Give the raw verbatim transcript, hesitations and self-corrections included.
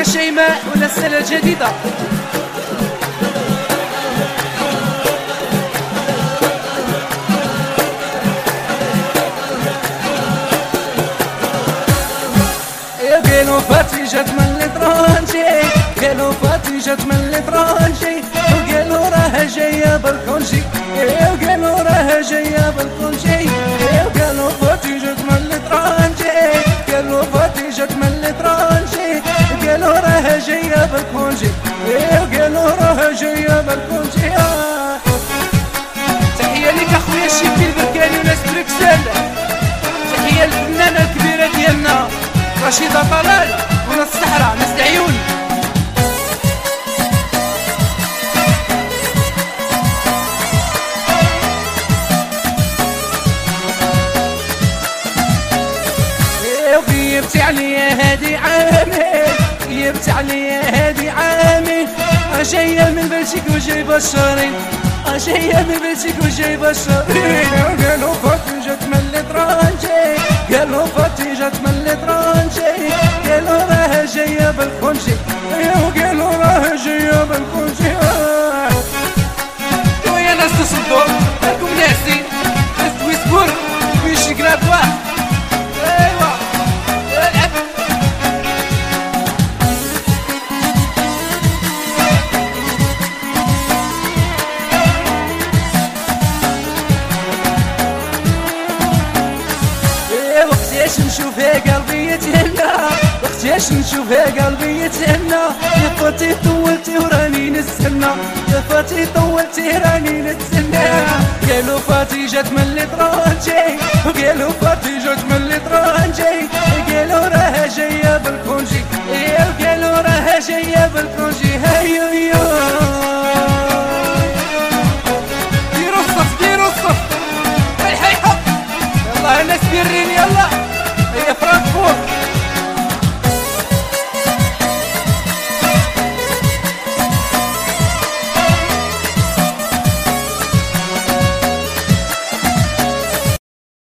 شيماء ولا السنة الجديدة. قالوا فاتي جات من الاترانجي، قالوا فاتي جات من الاترانجي، وقالوا راها جايه بالكونجي، وقالوا راها جايه بالكونجي، وقالوا فاتي جات من الاترانجي، قالوا فاتي جات من الاترانجي، قالوا راها جايه بالكونجي، وقالوا راها جايه بالكونجي. تحيه ليك اخويا الشيفي البركاني وناس بروكسل، تحيه للفنانه الكبيره ديالنا رشيدة طلال وناس الصحراء ناس العيون. غيبتي عليا هادي عامي، غيبتي عليا هادي عامي، جاية من بلجيك وجايبة الشهرين، جاية من بلجيك وجايبة الشهرين. قالوا فاتي جات من الاترانجي، قالوا فاتي جات من الاترانجي، قالوا راها جاية بالكونجي، وقالوا راها جاية بالكونجي. ويا ناس تصدوا راكم ناسين، ناس تويسبور ويش كرافوا. ايوا العب وقتاش نشوفها قلبي يتهنى، وقتاش نشوفها قلبي يتهنى. يا فاتي طولتي وراني نستنى، يا فاتي طولتي راني نتسنى. قالوا فاتي جات من الاترانجي، وقالوا فاتي جات من الاترانجي، قالوا راها جايه بالكونجي،